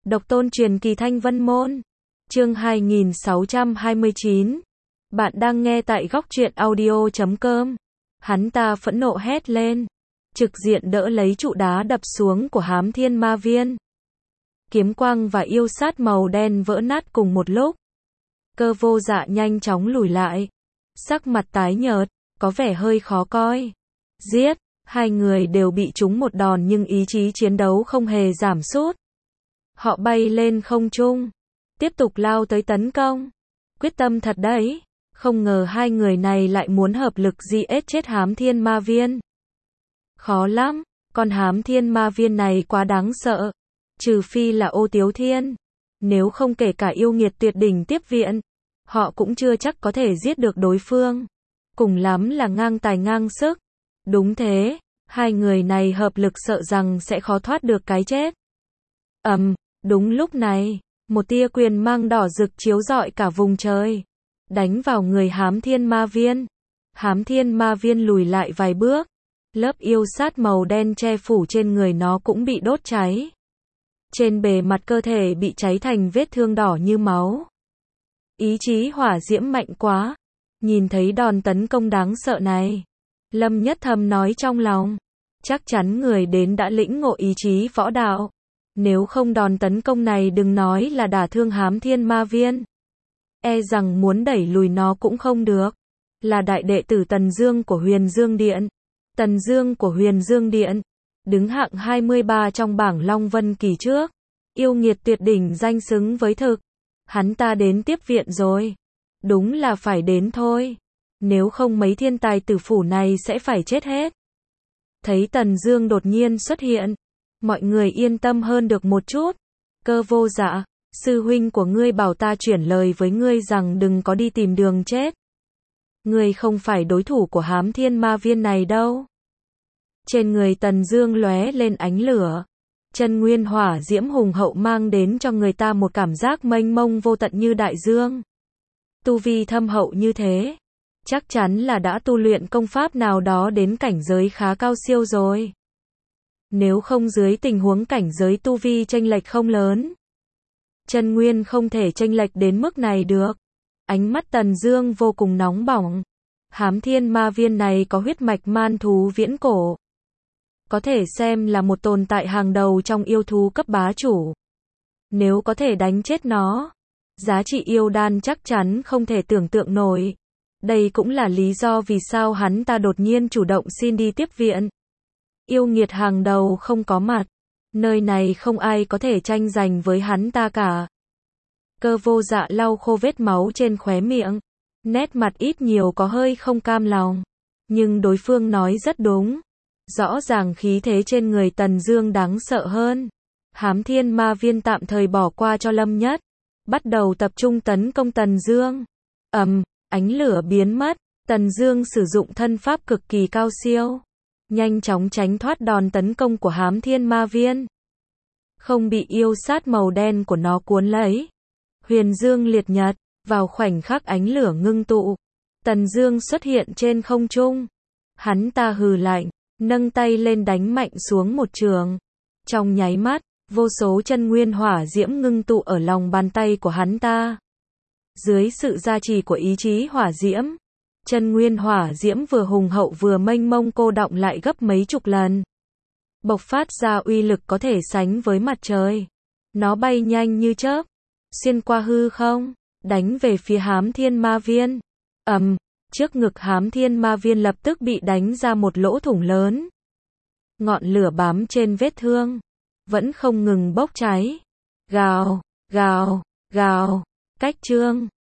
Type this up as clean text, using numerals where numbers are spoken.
Độc tôn truyền kỳ Thanh Vân Môn. Chương 2629. Bạn đang nghe tại góc truyện audio.com. Hắn ta phẫn nộ hét lên, trực diện đỡ lấy trụ đá đập xuống của Hám Thiên Ma Viên. Kiếm quang và yêu sát màu đen vỡ nát cùng một lúc. Cơ Vô Dạ nhanh chóng lùi lại, sắc mặt tái nhợt, có vẻ hơi khó coi. Giết, hai người đều bị trúng một đòn nhưng ý chí chiến đấu không hề giảm sút. Họ bay lên không trung, tiếp tục lao tới tấn công. Quyết tâm thật đấy, không ngờ hai người này lại muốn hợp lực giết chết Hám Thiên Ma Viên. Khó lắm, con Hám Thiên Ma Viên này quá đáng sợ. Trừ phi là Ô Tiếu Thiên, nếu không kể cả yêu nghiệt tuyệt đỉnh tiếp viện, họ cũng chưa chắc có thể giết được đối phương. Cùng lắm là ngang tài ngang sức. Đúng thế, hai người này hợp lực sợ rằng sẽ khó thoát được cái chết. Đúng lúc này, một tia quyền mang đỏ rực chiếu rọi cả vùng trời, đánh vào người Hám Thiên Ma Viên. Hám Thiên Ma Viên lùi lại vài bước, lớp yêu sát màu đen che phủ trên người nó cũng bị đốt cháy. Trên bề mặt cơ thể bị cháy thành vết thương đỏ như máu. Ý chí hỏa diễm mạnh quá. Nhìn thấy đòn tấn công đáng sợ này, Lâm Nhất thầm nói trong lòng, chắc chắn người đến đã lĩnh ngộ ý chí võ đạo. Nếu không đòn tấn công này đừng nói là đả thương Hám Thiên Ma Viên, e rằng muốn đẩy lùi nó cũng không được. Là đại đệ tử Tần Dương của Huyền Dương Điện. Tần Dương của Huyền Dương Điện, đứng hạng 23 trong bảng Long Vân Kỳ trước. Yêu nghiệt tuyệt đỉnh danh xứng với thực. Hắn ta đến tiếp viện rồi. Đúng là phải đến thôi. Nếu không mấy thiên tài tử phủ này sẽ phải chết hết. Thấy Tần Dương đột nhiên xuất hiện, mọi người yên tâm hơn được một chút. Cơ Vô Dạ, sư huynh của ngươi bảo ta chuyển lời với ngươi rằng đừng có đi tìm đường chết. Ngươi không phải đối thủ của Hám Thiên Ma Viên này đâu. Trên người Tần Dương lóe lên ánh lửa. Chân nguyên hỏa diễm hùng hậu mang đến cho người ta một cảm giác mênh mông vô tận như đại dương. Tu vi thâm hậu như thế, chắc chắn là đã tu luyện công pháp nào đó đến cảnh giới khá cao siêu rồi. Nếu không dưới tình huống cảnh giới tu vi chênh lệch không lớn, chân nguyên không thể chênh lệch đến mức này được. Ánh mắt Tần Dương vô cùng nóng bỏng. Hám Thiên Ma Viên này có huyết mạch man thú viễn cổ, có thể xem là một tồn tại hàng đầu trong yêu thú cấp bá chủ. Nếu có thể đánh chết nó, giá trị yêu đan chắc chắn không thể tưởng tượng nổi. Đây cũng là lý do vì sao hắn ta đột nhiên chủ động xin đi tiếp viện. Yêu nghiệt hàng đầu không có mặt, nơi này không ai có thể tranh giành với hắn ta cả. Cơ Vô Dạ lau khô vết máu trên khóe miệng, nét mặt ít nhiều có hơi không cam lòng. Nhưng đối phương nói rất đúng. Rõ ràng khí thế trên người Tần Dương đáng sợ hơn. Hám Thiên Ma Viên tạm thời bỏ qua cho Lâm Nhất, bắt đầu tập trung tấn công Tần Dương. Ánh lửa biến mất, Tần Dương sử dụng thân pháp cực kỳ cao siêu, nhanh chóng tránh thoát đòn tấn công của Hám Thiên Ma Viên, không bị yêu sát màu đen của nó cuốn lấy. Huyền Dương liệt nhật, vào khoảnh khắc ánh lửa ngưng tụ, Tần Dương xuất hiện trên không trung. Hắn ta hừ lạnh, nâng tay lên đánh mạnh xuống một trường. Trong nháy mắt, vô số chân nguyên hỏa diễm ngưng tụ ở lòng bàn tay của hắn ta. Dưới sự gia trì của ý chí hỏa diễm, chân nguyên hỏa diễm vừa hùng hậu vừa mênh mông cô đọng lại gấp mấy chục lần, bộc phát ra uy lực có thể sánh với mặt trời. Nó bay nhanh như chớp, xuyên qua hư không, đánh về phía Hám Thiên Ma Viên. Trước ngực Hám Thiên Ma Viên lập tức bị đánh ra một lỗ thủng lớn. Ngọn lửa bám trên vết thương, vẫn không ngừng bốc cháy. Gào, gào, gào, cách chương.